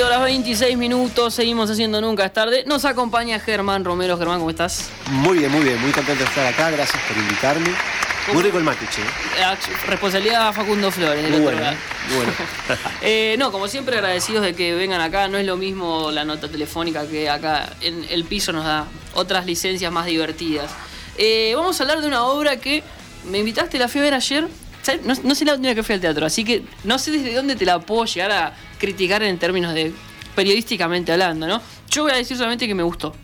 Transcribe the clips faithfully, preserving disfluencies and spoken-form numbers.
veinte horas veintiséis minutos, seguimos haciendo Nunca es Tarde. Nos acompaña Germán Romero. Germán, ¿cómo estás? Muy bien, muy bien, muy contento de estar acá, gracias por invitarme. ¿Cómo? Muy rico el mate, che. Responsabilidad Facundo Flores. Muy bueno, muy bueno. eh, no, como siempre agradecidos de que vengan acá. No es lo mismo la nota telefónica que acá en el piso nos da otras licencias más divertidas. Eh, vamos a hablar de una obra que me invitaste, la fui a ver ayer. No, no sé la última que fui al teatro, así que no sé desde dónde te la puedo llegar a criticar en términos de periodísticamente hablando, ¿no? Yo voy a decir solamente que me gustó,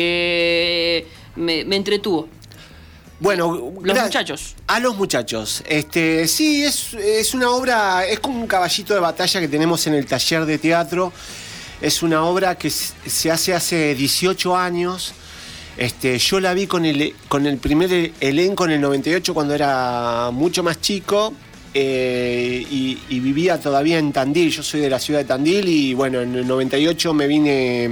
que me, me entretuvo. Bueno, los gra- muchachos. A los muchachos. Este, sí, es, es una obra, es como un caballito de batalla que tenemos en el taller de teatro. Es una obra que se hace hace dieciocho años. Este, yo la vi con el, con el primer elenco en el noventa y ocho cuando era mucho más chico eh, y, y vivía todavía en Tandil. Yo soy de la ciudad de Tandil y bueno, en el noventa y ocho me vine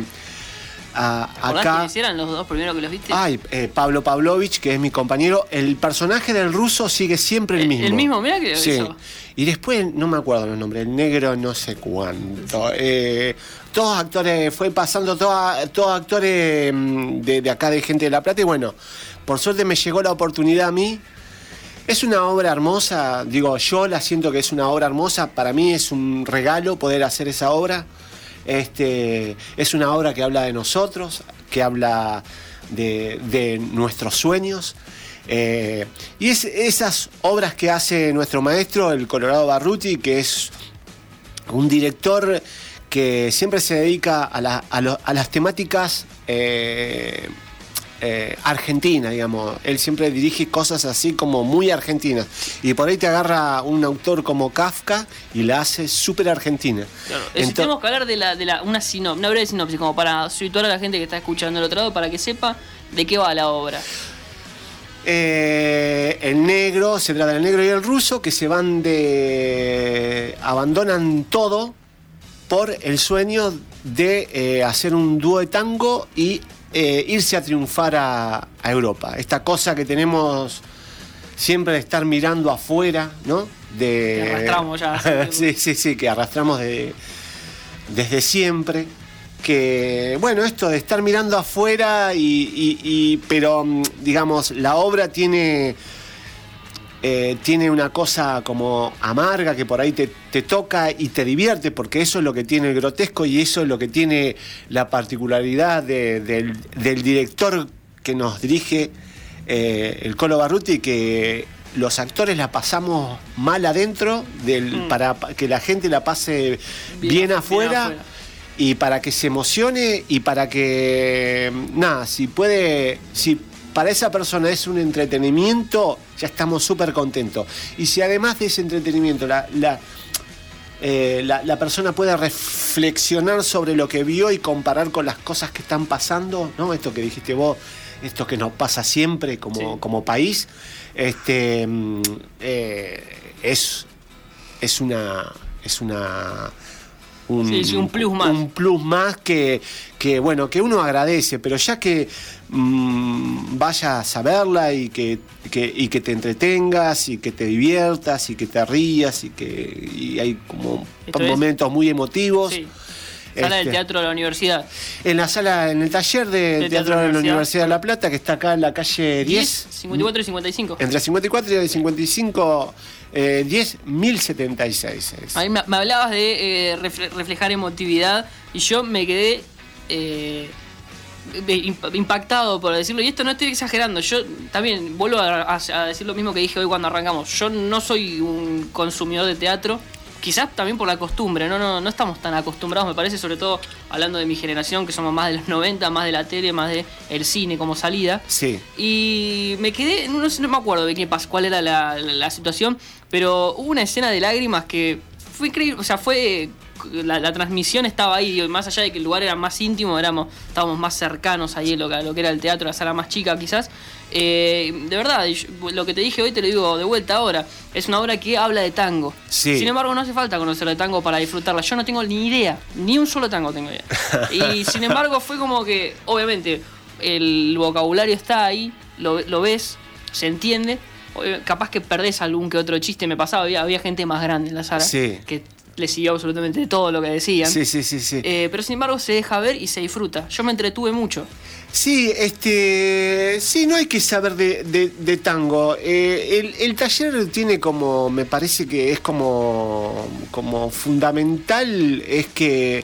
a, acá. ¿Quiénes eran los dos primeros que los viste? Ay, eh, Pablo Pavlovich, que es mi compañero. El personaje del ruso sigue siempre el, el mismo. El mismo, mirá que sí. Eso. Y después, no me acuerdo los nombres, el negro no sé cuánto. Eh, todos actores, fue pasando todos todo actores de, de acá de Gente de La Plata y bueno, por suerte me llegó la oportunidad a mí. Es una obra hermosa, digo, yo la siento que es una obra hermosa, para mí es un regalo poder hacer esa obra. Este, es una obra que habla de nosotros, que habla de, de nuestros sueños. Eh, y es esas obras que hace nuestro maestro, el Colorado Barruti, que es un director que siempre se dedica a, la, a, lo, a las temáticas eh, eh, argentinas, digamos. Él siempre dirige cosas así como muy argentinas. Y por ahí te agarra un autor como Kafka y la hace súper argentina. Claro. Entonces, tenemos que hablar de, la, de la, una, sinop, una breve sinopsis, como para situar a la gente que está escuchando del otro lado, para que sepa de qué va la obra. Eh, el negro, se trata del negro y el ruso que se van de... abandonan todo por el sueño de eh, hacer un dúo de tango y eh, irse a triunfar a, a Europa. Esta cosa que tenemos siempre de estar mirando afuera, ¿no? De, que arrastramos ya. sí, sí, sí, que arrastramos de, desde siempre. Que, bueno, esto de estar mirando afuera y, y, y pero, digamos, la obra tiene... Eh, tiene una cosa como amarga que por ahí te, te toca y te divierte, porque eso es lo que tiene el grotesco y eso es lo que tiene la particularidad de, del, del director que nos dirige, eh, el Colo Barruti, que los actores la pasamos mal adentro del, mm. para que la gente la pase bien, bien, afuera, bien afuera y para que se emocione y para que, nada, si puede... si para esa persona es un entretenimiento, ya estamos súper contentos. Y si además de ese entretenimiento la, la, eh, la, la persona puede reflexionar sobre lo que vio y comparar con las cosas que están pasando, ¿no? Esto que dijiste vos, esto que nos pasa siempre como, sí. como país, este, eh, es, es una... Es una Un, sí, sí, un plus más. Un plus más que, que, bueno, que uno agradece, pero ya que mmm, vayas a verla y que, que, y que te entretengas y que te diviertas y que te rías y que y hay como Esto momentos es, muy emotivos. Sí. Sala este, del Teatro de la Universidad. En la sala, en el taller de, de Teatro, teatro de la Universidad de La Plata, que está acá en la calle diez. cincuenta y cuatro y cincuenta y cinco. Entre cincuenta y cuatro y cincuenta y cinco, eh, diez mil setenta y seis. Es. A mí me, me hablabas de eh, reflejar emotividad y yo me quedé eh, impactado, por decirlo. Y esto no estoy exagerando. Yo también vuelvo a, a, a decir lo mismo que dije hoy cuando arrancamos. Yo no soy un consumidor de teatro. Quizás también por la costumbre, ¿no? No, no estamos tan acostumbrados, me parece, sobre todo hablando de mi generación, que somos más de los noventa, más de la tele, más de el cine como salida. Sí. Y me quedé, no, no me acuerdo de qué pasó, cuál era la, la, la situación, pero hubo una escena de lágrimas que fue increíble, o sea, fue... La, la transmisión estaba ahí, más allá de que el lugar era más íntimo, éramos, estábamos más cercanos ahí a lo, a lo que era el teatro, la sala más chica quizás. Eh, de verdad, yo, lo que te dije hoy te lo digo de vuelta ahora. Es una obra que habla de tango. Sí. Sin embargo, no hace falta conocer de tango para disfrutarla. Yo no tengo ni idea, ni un solo tango tengo idea. Y sin embargo fue como que, obviamente, el vocabulario está ahí, lo, lo ves, se entiende. Capaz que perdés algún que otro chiste. Me pasaba, había, había gente más grande en la sala, sí. que le siguió absolutamente todo lo que decían. Sí, sí, sí, sí. Eh, pero sin embargo se deja ver y se disfruta. Yo me entretuve mucho. Sí, este, sí, no hay que saber de, de, de tango. Eh, el, el taller tiene como, me parece que es como, como fundamental, es que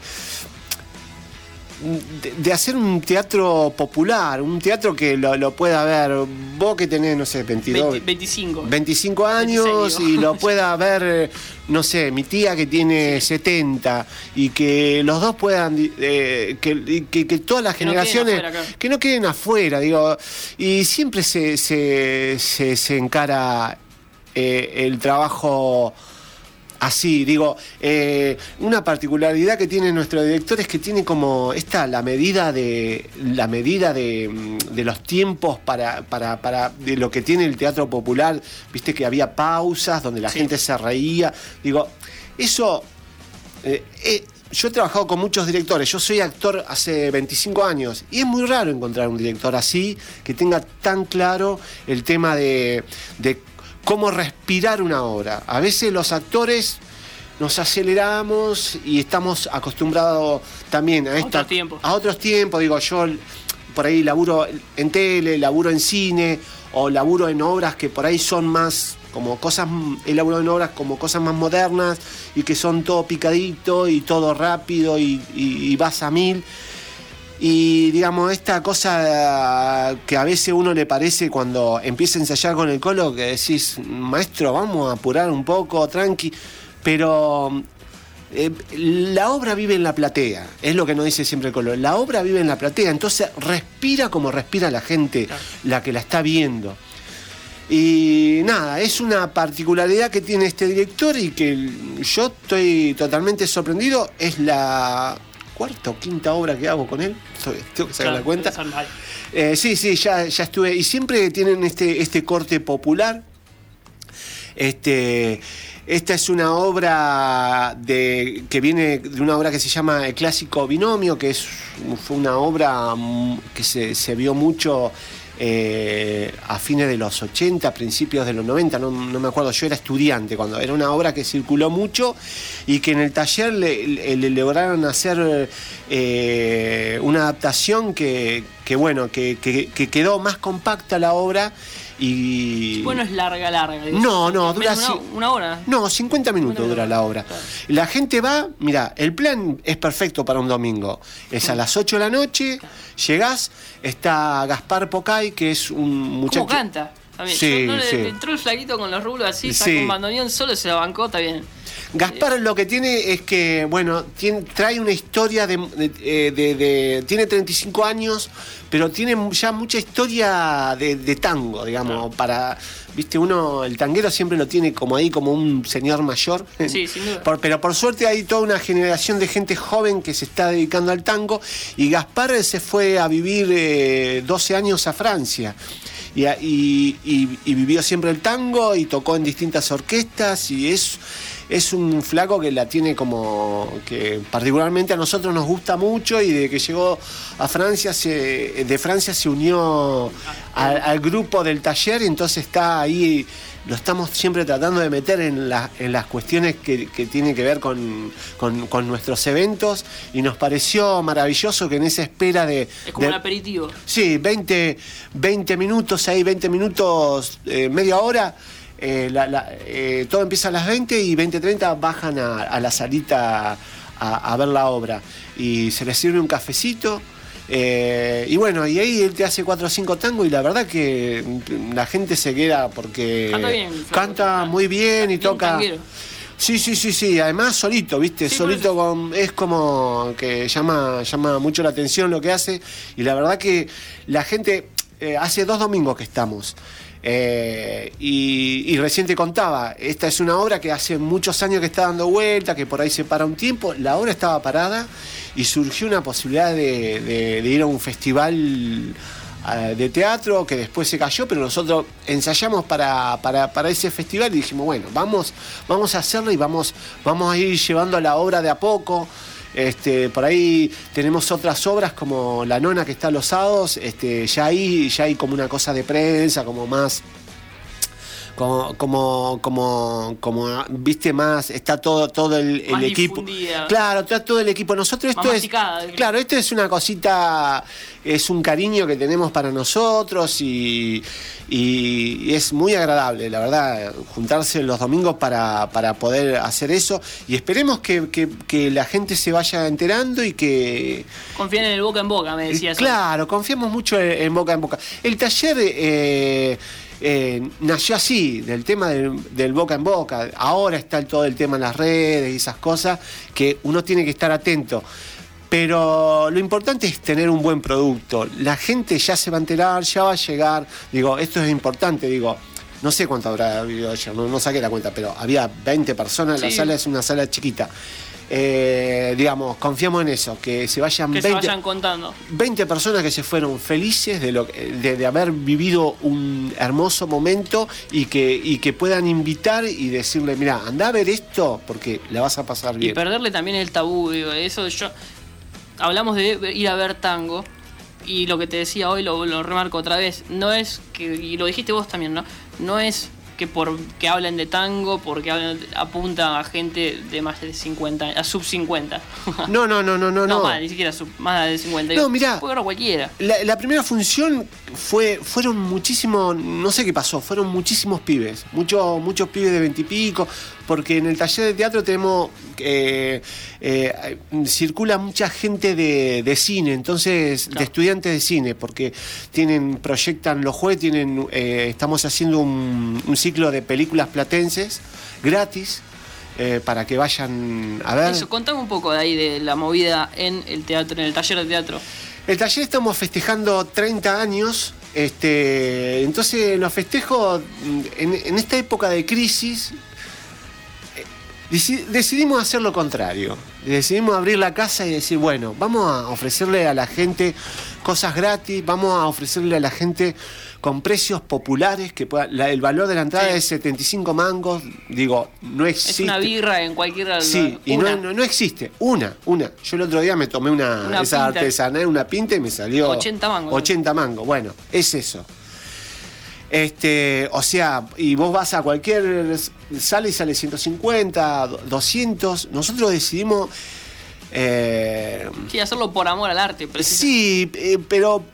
de, de hacer un teatro popular, un teatro que lo, lo pueda ver vos que tenés, no sé, veintidós, veinte, veinticinco. veinticinco años veintiséis, y lo pueda ver, no sé, mi tía que tiene sí. setenta y que los dos puedan, eh, que, que, que todas las que generaciones, no afuera, que no queden afuera, digo, y siempre se, se, se, se encara eh, el trabajo así, digo, eh, una particularidad que tiene nuestro director es que tiene como esta, la medida de la medida de, de los tiempos para, para, para de lo que tiene el teatro popular, viste que había pausas donde la sí. gente se reía, digo, eso, eh, eh, yo he trabajado con muchos directores, yo soy actor hace veinticinco años y es muy raro encontrar un director así, que tenga tan claro el tema de, de cómo respirar una obra. A veces los actores nos aceleramos y estamos acostumbrados también a, esta, otros tiempos. a otros tiempos. Digo, yo por ahí laburo en tele, laburo en cine o laburo en obras que por ahí son más como cosas, he laburado en obras como cosas más modernas y que son todo picadito y todo rápido y, y, y vas a mil. Y digamos, esta cosa que a veces uno le parece cuando empieza a ensayar con el colo, que decís, maestro, vamos a apurar un poco, tranqui, pero eh, la obra vive en la platea, es lo que nos dice siempre el colo, la obra vive en la platea, entonces respira como respira la gente, claro, la que la está viendo. Y nada, es una particularidad que tiene este director y que yo estoy totalmente sorprendido, es la cuarta o quinta obra que hago con él, tengo que sacar claro, la cuenta. Eh, sí, sí, ya, ya estuve. Y siempre tienen este, este corte popular. Este, esta es una obra de, que viene de una obra que se llama El Clásico Binomio, que es, fue una obra que se, se vio mucho eh, a fines de los ochenta, principios de los noventa, no, no me acuerdo, yo era estudiante cuando era una obra que circuló mucho y que en el taller le, le, le lograron hacer eh, una adaptación que, que bueno, que, que, que quedó más compacta la obra. Y bueno, es larga, larga. Digo, no, no, dura una, una hora. No, cincuenta minutos dura la obra. Claro. La gente va, mira, el plan es perfecto para un domingo. Es a las ocho de la noche, claro, llegás, está Gaspar Pocay, que es un muchacho. ¿Cómo canta? También. Sí, no sí. le, entró el flaquito con los rulos así, sacó sí. un bandoneón, solo se la bancó, está bien. Gaspar lo que tiene es que, bueno, tiene, trae una historia de, de, de, de... Tiene treinta y cinco años, pero tiene ya mucha historia de, de tango, digamos, ah. para... Viste, uno, el tanguero siempre lo tiene como ahí, como un señor mayor. Sí, sin duda. Por, pero por suerte hay toda una generación de gente joven que se está dedicando al tango, y Gaspar se fue a vivir eh, doce años a Francia. Y, y, y, y vivió siempre el tango y tocó en distintas orquestas y es... Es un flaco que la tiene como que particularmente a nosotros nos gusta mucho y de que llegó a Francia, se, de Francia se unió al, al grupo del taller y entonces está ahí, lo estamos siempre tratando de meter en, la, en las cuestiones que, que tienen que ver con, con, con nuestros eventos y nos pareció maravilloso que en esa espera de... Es como de, un aperitivo. Sí, veinte, veinte minutos ahí, veinte minutos, eh, media hora. Eh, la, la, eh, todo empieza a las veinte y veinte treinta bajan a, a la salita a, a ver la obra y se les sirve un cafecito eh, y bueno, y ahí él te hace cuatro o cinco tangos y la verdad que la gente se queda porque canta, bien, canta muy bien y toca tanguero. Sí, sí, sí, sí, además solito, ¿viste? Sí, solito con, es como que llama, llama mucho la atención lo que hace y la verdad que la gente, eh, hace dos domingos que estamos. Eh, y, y recién te contaba, esta es una obra que hace muchos años que está dando vuelta, que por ahí se para un tiempo, la obra estaba parada y surgió una posibilidad de, de, de ir a un festival uh, de teatro que después se cayó, pero nosotros ensayamos para, para, para ese festival y dijimos, bueno, vamos, vamos a hacerlo y vamos, vamos a ir llevando la obra de a poco. Este, por ahí tenemos otras obras como La Nona que está los sábados, este, ya hay, ya hay como una cosa de prensa, como más, como, como, como, como, viste más, está todo, todo el, más el equipo. Difundida. Claro, está todo el equipo. Nosotros esto más es. masticada. Claro, esto es una cosita, es un cariño que tenemos para nosotros y, y, y es muy agradable, la verdad, juntarse los domingos para, para poder hacer eso. Y esperemos que, que, que la gente se vaya enterando y que. Confíen en el boca en boca, me decías. Claro, confiamos mucho en, en boca en boca. El taller. Eh, Eh, nació así, del tema del, del boca en boca. Ahora está todo el tema en las redes y esas cosas que uno tiene que estar atento. Pero lo importante es tener un buen producto. La gente ya se va a enterar, ya va a llegar. Digo, esto es importante, digo. No sé cuánto habrá habido ayer, no, no saqué la cuenta, pero había veinte personas, sí. La sala es una sala chiquita. Eh, digamos, confiamos en eso, que se vayan que veinte, se vayan contando. veinte personas que se fueron felices de, lo, de, de haber vivido un hermoso momento y que, y que puedan invitar y decirle, mira, anda a ver esto porque la vas a pasar bien. Y perderle también el tabú, digo, eso yo. Hablamos de ir a ver tango. Y lo que te decía hoy, lo, lo remarco otra vez, no es que, y lo dijiste vos también, ¿no? No es que porque hablen de tango, porque hablen, apunta a gente de más de cincuenta, a sub cincuenta. No, no, no, no, no. No, más, ni siquiera sub, más de cincuenta. No, mirá. Puede agarrar cualquiera. La, la primera función fue, fueron muchísimos, no sé qué pasó, fueron muchísimos pibes, muchos, muchos pibes de veintipico, porque en el taller de teatro tenemos, eh, eh, circula mucha gente de, de cine, entonces, claro. De estudiantes de cine, porque tienen, proyectan los jueves, tienen, eh, estamos haciendo un, un ciclo de películas platenses, gratis, eh, para que vayan a ver. Eso, contame un poco de ahí, de la movida en el teatro, en el taller de teatro. El taller estamos festejando treinta años, este, entonces los festejos, en, en esta época de crisis, decidimos hacer lo contrario. Decidimos abrir la casa y decir, bueno, vamos a ofrecerle a la gente cosas gratis, vamos a ofrecerle a la gente con precios populares, que pueda, la, el valor de la entrada sí. Es setenta y cinco mangos, digo, no existe. Es una birra en cualquier... Sí, y no, no, no existe, una, una. Yo el otro día me tomé una, una esa pinta. artesanal, una pinta y me salió... ochenta mangos. ochenta mangos, bueno, es eso. Este, o sea, y vos vas a cualquier sala y sale ciento cincuenta, doscientos. Nosotros decidimos... Eh, sí, hacerlo por amor al arte. Sí, eh, pero...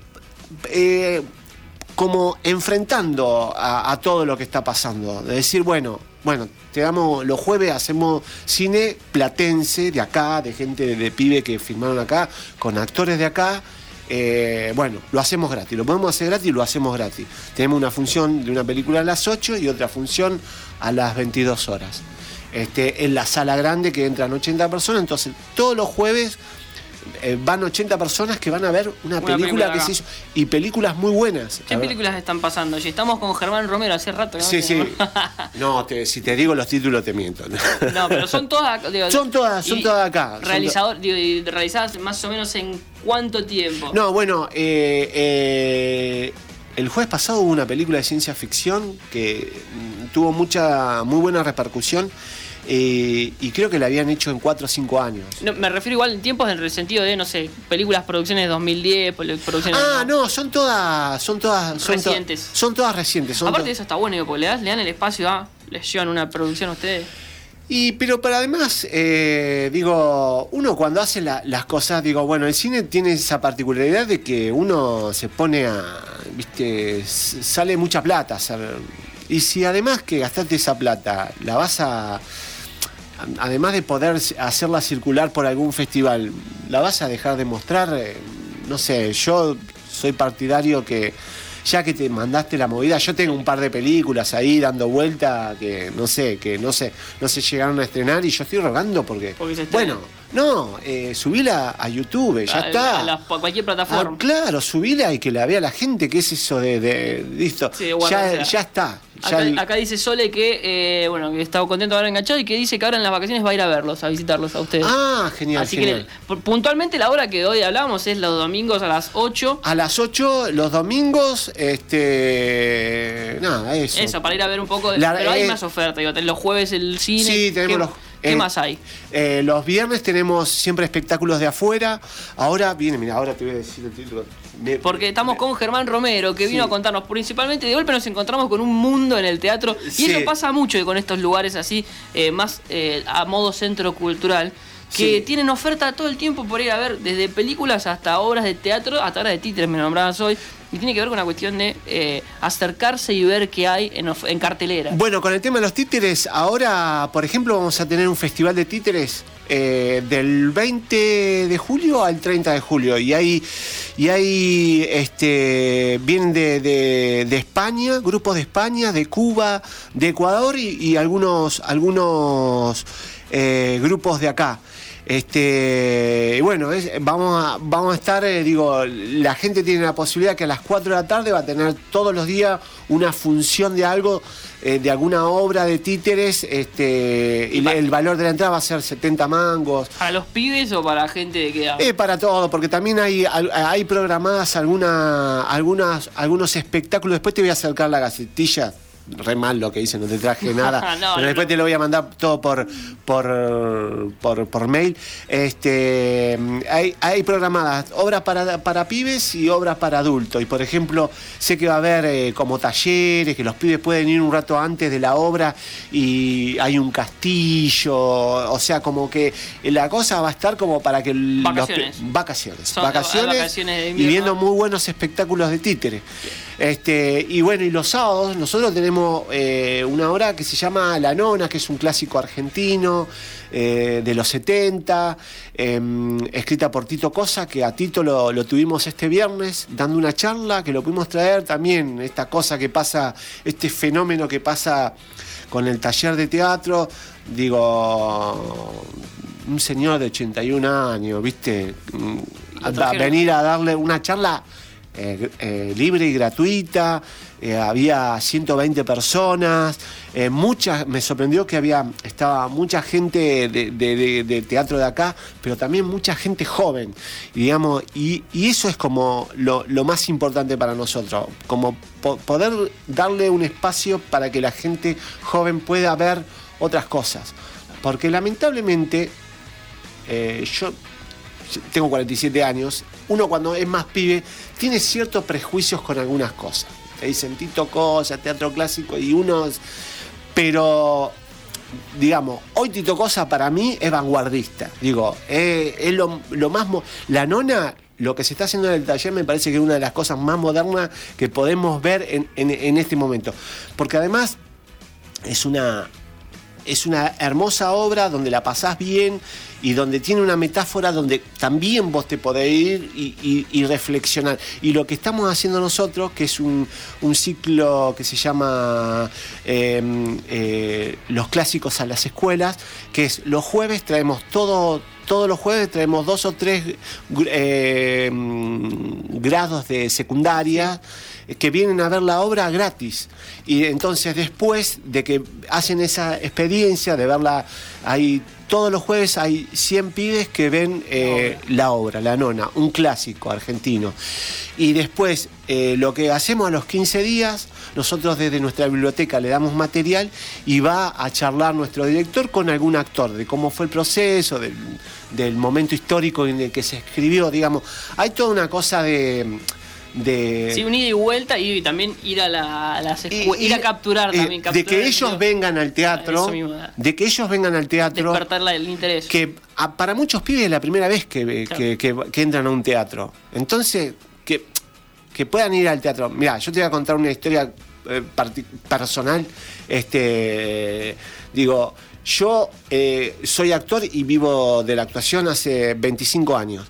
Eh, como enfrentando a, a todo lo que está pasando. De decir, bueno, bueno, te damos los jueves, hacemos cine platense de acá, de gente de, de pibe que filmaron acá, con actores de acá. Eh, bueno, lo hacemos gratis, lo podemos hacer gratis y lo hacemos gratis. Tenemos una función de una película a las ocho y otra función a las veintidós horas. Este, en la sala grande que entran ochenta personas, entonces todos los jueves eh, van ochenta personas que van a ver una, una película, película que se hizo, y películas muy buenas. ¿Qué películas están pasando? Si estamos con Germán Romero hace rato, ¿no? Sí, sí. No, te, si te digo los títulos te miento. No, pero son todas, digo, son todas, son todas acá. Realizador, to- digo, y realizadas más o menos en ¿cuánto tiempo? No, bueno, eh, eh, el jueves pasado hubo una película de ciencia ficción que tuvo mucha, muy buena repercusión. Eh, y creo que la habían hecho en cuatro o cinco años. No, me refiero igual en tiempos en el sentido de, no sé, películas, producciones de dos mil diez, producciones... Ah, no, no son todas... Son todas son recientes. To- son todas recientes. Son Aparte to- de eso está bueno, digo, porque le, das, le dan el espacio a... Les llevan una producción a ustedes. Y, pero para además, eh, digo, uno cuando hace la, las cosas, digo, bueno, el cine tiene esa particularidad de que uno se pone a... Viste, sale mucha plata. Sale, y si además que gastaste esa plata, la vas a... Además de poder hacerla circular por algún festival, ¿la vas a dejar de mostrar? Eh, no sé, yo soy partidario que ya que te mandaste la movida, yo tengo un par de películas ahí dando vuelta que no sé, que no sé, no se llegaron a estrenar y yo estoy rogando porque, porque se bueno, no, eh, subila a YouTube, ya a, está. A, la, a cualquier plataforma. Ah, claro, subila y que la vea la gente, ¿qué es eso de, de listo? Sí, bueno, ya, o sea, ya está. Acá, ya acá dice Sole que, eh, bueno, que está contento de haber enganchado y que dice que ahora en las vacaciones va a ir a verlos, a visitarlos a ustedes. Ah, genial, Así genial. que puntualmente la hora que hoy hablábamos es los domingos a las ocho. A las ocho, los domingos, este... Nada, eso. Eso, para ir a ver un poco de... La, pero hay eh, más ofertas, digo, los jueves el cine. Sí, tenemos que, los... ¿Qué eh, más hay? Eh, los viernes tenemos siempre espectáculos de afuera. Ahora viene, mira, ahora te voy a decir el título. Me, Porque estamos me, con Germán Romero, que vino sí. a contarnos principalmente, de golpe nos encontramos con un mundo en el teatro, y Sí. eso pasa mucho con estos lugares así, eh, más eh, a modo centro cultural, que Sí. tienen oferta todo el tiempo por ir a ver, desde películas hasta obras de teatro, hasta obras de títeres, me nombrabas hoy, y tiene que ver con una cuestión de eh, acercarse y ver qué hay en, of- en cartelera. Bueno, con el tema de los títeres, ahora, por ejemplo, vamos a tener un festival de títeres eh, del veinte de julio al treinta de julio. Y hay, y hay este, vienen de, de, de España, grupos de España, de Cuba, de Ecuador y, y algunos, algunos eh, grupos de acá. Este, y bueno, es, vamos, a, vamos a estar, eh, digo, la gente tiene la posibilidad que a las cuatro de la tarde va a tener todos los días una función de algo, eh, de alguna obra de títeres, este, y el valor de la entrada va a ser setenta mangos. ¿Para los pibes o para gente de qué edad? Eh, para todo, porque también hay, hay programadas alguna, algunas, algunos espectáculos. Después te voy a acercar la gacetilla. Re mal lo que hice, no te traje nada. no, pero no, después no. te lo voy a mandar todo por por, por, por mail. Este, hay, hay programadas obras para, para pibes y obras para adultos. Y por ejemplo, sé que va a haber eh, como talleres, que los pibes pueden ir un rato antes de la obra y hay un castillo. O sea, como que la cosa va a estar como para que el- Vacaciones. los, vacaciones. Son vacaciones, vacaciones de y invierno. viendo muy buenos espectáculos de títere. Este, y bueno, y los sábados nosotros tenemos eh, una obra que se llama La Nona, que es un clásico argentino eh, de los setenta, eh, escrita por Tito Cosa, que a Tito lo, lo tuvimos este viernes dando una charla, que lo pudimos traer también, esta cosa que pasa, este fenómeno que pasa con el taller de teatro, digo, un señor de ochenta y un años, ¿viste? A, a venir a darle una charla Eh, eh, libre y gratuita, eh, había ciento veinte personas, eh, muchas, me sorprendió que había, estaba mucha gente de, de, de, de teatro de acá, pero también mucha gente joven, y, digamos, y, y eso es como lo, lo más importante para nosotros, como po poder darle un espacio para que la gente joven pueda ver otras cosas, porque lamentablemente eh, yo tengo cuarenta y siete años, uno cuando es más pibe tiene ciertos prejuicios con algunas cosas. Te dicen Tito Cosa, teatro clásico, y uno... Pero, digamos, hoy Tito Cosa para mí es vanguardista. Digo, es, es lo, lo más... Mo La Nona, lo que se está haciendo en el taller me parece que es una de las cosas más modernas que podemos ver en, en, en este momento. Porque además es una... Es una hermosa obra donde la pasás bien y donde tiene una metáfora donde también vos te podés ir y, y, y reflexionar. Y lo que estamos haciendo nosotros, que es un, un ciclo que se llama eh, eh, Los Clásicos a las Escuelas, que es los jueves traemos todo... Todos los jueves traemos dos o tres eh, grados de secundaria que vienen a ver la obra gratis. Y entonces después de que hacen esa experiencia de verla, hay, todos los jueves hay cien pibes que ven eh, la obra, La Nona, un clásico argentino. Y después eh, lo que hacemos a los quince días, nosotros desde nuestra biblioteca le damos material y va a charlar nuestro director con algún actor de cómo fue el proceso, del, del momento histórico en el que se escribió, digamos. Hay toda una cosa de... de sí, un ida y vuelta y también ir a, la, a las escuelas, ir a capturar eh, también. Capturar de que el ellos video. vengan al teatro, Eso mismo, de que ellos vengan al teatro, despertar la- el interés. que a, para muchos pibes es la primera vez que, Claro. que, que, que entran a un teatro. Entonces, que, que puedan ir al teatro. Mirá, yo te voy a contar una historia eh, personal. Este, digo, yo eh, soy actor y vivo de la actuación hace veinticinco años.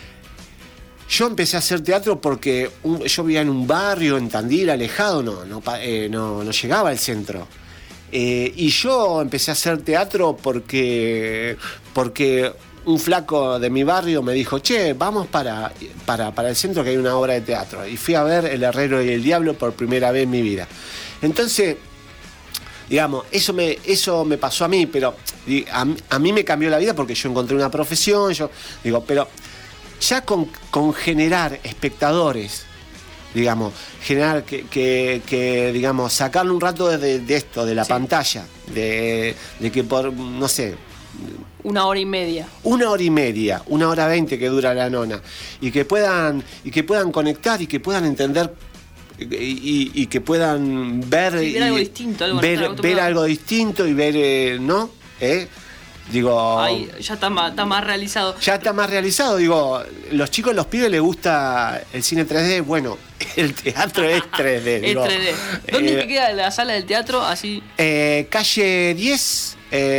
Yo empecé a hacer teatro porque un, yo vivía en un barrio, en Tandil, alejado, no, no, eh, no, no llegaba al centro. Eh, y yo empecé a hacer teatro porque, porque un flaco de mi barrio me dijo, che, vamos para, para, para el centro que hay una obra de teatro. Y fui a ver El Herrero y el Diablo por primera vez en mi vida. Entonces, digamos, eso me, eso me pasó a mí, pero a, a mí me cambió la vida porque yo encontré una profesión, yo digo, pero ya con, con generar espectadores, digamos, generar que, que, que digamos, sacarle un rato de, de esto, de la sí. pantalla, de, de que por, no sé, Una hora y media. Una hora y media, una hora veinte que dura la nona. Y que puedan, y que puedan conectar y que puedan entender y, y, y que puedan ver, sí, ver y, algo distinto, algo ver, no ver algo distinto y ver, eh, ¿no? ¿Eh? Digo, ahí ya está más, está más realizado. Ya está más realizado, digo, los chicos, los pibes les gusta el cine tres D, bueno, el teatro es tres D. Es digo, tres D. ¿Dónde eh, te queda la sala del teatro? Así. Eh, calle diez,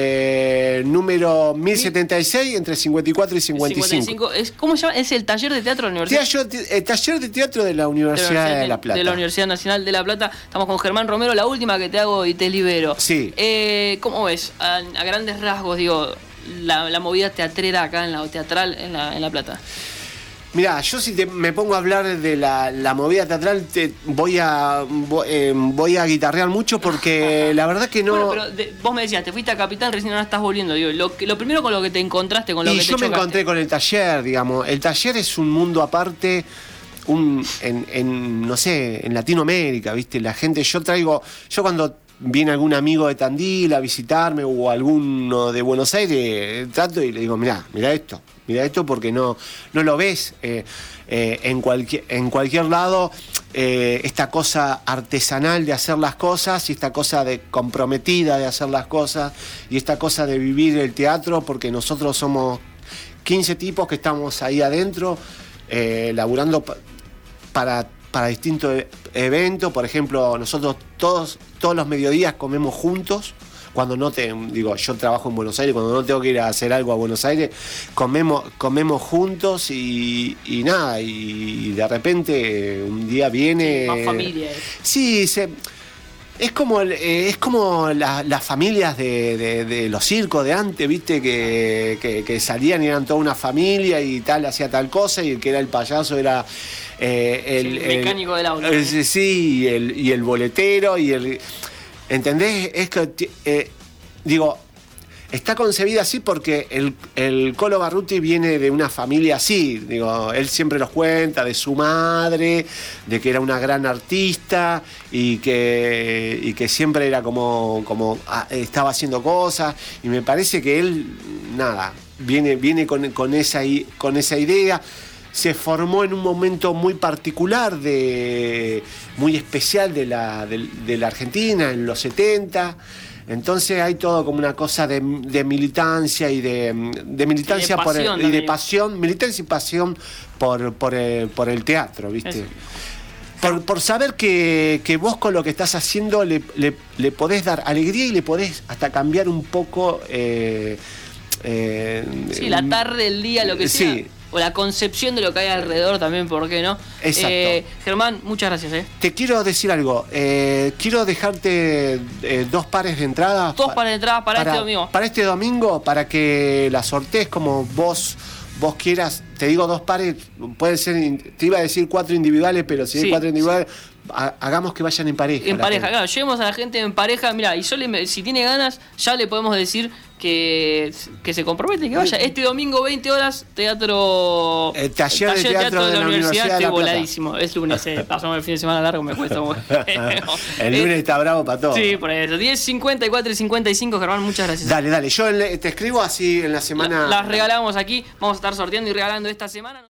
eh, número mil setenta y seis, entre cincuenta y cuatro y cincuenta y cinco. cincuenta y cinco. Es, ¿Cómo se llama? Es el taller de teatro de la Universidad. Teatro, eh, taller de teatro de la Universidad de, de La Plata. De la Universidad Nacional de La Plata. Estamos con Germán Romero, la última que te hago y te libero. Sí. Eh, ¿Cómo ves? A, a grandes rasgos, digo, la, la movida teatrera acá en la teatral en La, en la Plata. Mirá, yo si te, me pongo a hablar de la, la movida teatral, te, voy a voy, eh, voy a guitarrear mucho porque la verdad que no... Bueno, pero de, vos me decías, te fuiste a Capital, recién ahora estás volviendo. Digo, lo, lo primero con lo que te encontraste, con lo y que te yo me chocaste. encontré con el taller, digamos. El taller es un mundo aparte, un en, en no sé, en Latinoamérica, ¿viste? La gente, yo traigo... Yo cuando viene algún amigo de Tandil a visitarme o alguno de Buenos Aires, trato y le digo, mirá, mirá esto. Mira esto porque no, no lo ves eh, eh, en, cualquier, en cualquier lado, eh, esta cosa artesanal de hacer las cosas y esta cosa de comprometida de hacer las cosas y esta cosa de vivir el teatro, porque nosotros somos quince tipos que estamos ahí adentro eh, laburando pa- para, para distintos eventos. Por ejemplo, nosotros todos, todos los mediodías comemos juntos. Cuando no te, digo, yo trabajo en Buenos Aires, cuando no tengo que ir a hacer algo a Buenos Aires, comemos, comemos juntos y, y nada, y de repente un día viene. Más familia. Sí, se, es como el, eh, es como la, las familias de, de, de los circos de antes, viste, que, que, que salían y eran toda una familia y tal, hacía tal cosa, y el que era el payaso era eh, el, sí, el mecánico del aula. El, sí, y el, y el boletero y el. ¿Entendés? Es que, eh, digo, está concebida así porque el, el Colo Barruti viene de una familia así. Digo, él siempre nos cuenta de su madre, de que era una gran artista y que, y que siempre era como, como ah, estaba haciendo cosas. Y me parece que él, nada, viene, viene con, con, esa, con esa idea. Se formó en un momento muy particular, de, muy especial de la, de, de la Argentina, en los setenta. Entonces hay todo como una cosa de, de militancia y de, de militancia y de por el, pasión, y de pasión, militancia y pasión por, por, el, por el teatro, ¿viste? Por, por saber que, que vos con lo que estás haciendo le, le, le podés dar alegría y le podés hasta cambiar un poco... Eh, eh, sí, la tarde, el día, lo que sea. Sí. O la concepción de lo que hay alrededor también, ¿por qué no? Exacto. Eh, Germán, muchas gracias. ¿eh? Te quiero decir algo. Eh, quiero dejarte eh, dos pares de entradas. Dos pares de entradas para, para este domingo. Para este domingo, para que las sortees como vos vos quieras. Te digo dos pares, pueden ser, te iba a decir cuatro individuales, pero si sí, hay cuatro individuales, sí. hagamos que vayan en pareja. En pareja, gente. Claro, llevemos a la gente en pareja. Mira, y solo si tiene ganas, ya le podemos decir que, que se compromete, que vaya. Este domingo, veinte horas, teatro. El taller, taller de, teatro de teatro de, de la, la Universidad. Estoy de la voladísimo. Es lunes, eh. pasamos el fin de semana largo, me cuesta mucho. El lunes está bravo para todo. Sí, por eso. diez cincuenta y cuatro y cincuenta y cinco, Germán, muchas gracias. Dale, dale. Yo te escribo así en la semana. Las regalamos aquí. Vamos a estar sorteando y regalando esta semana.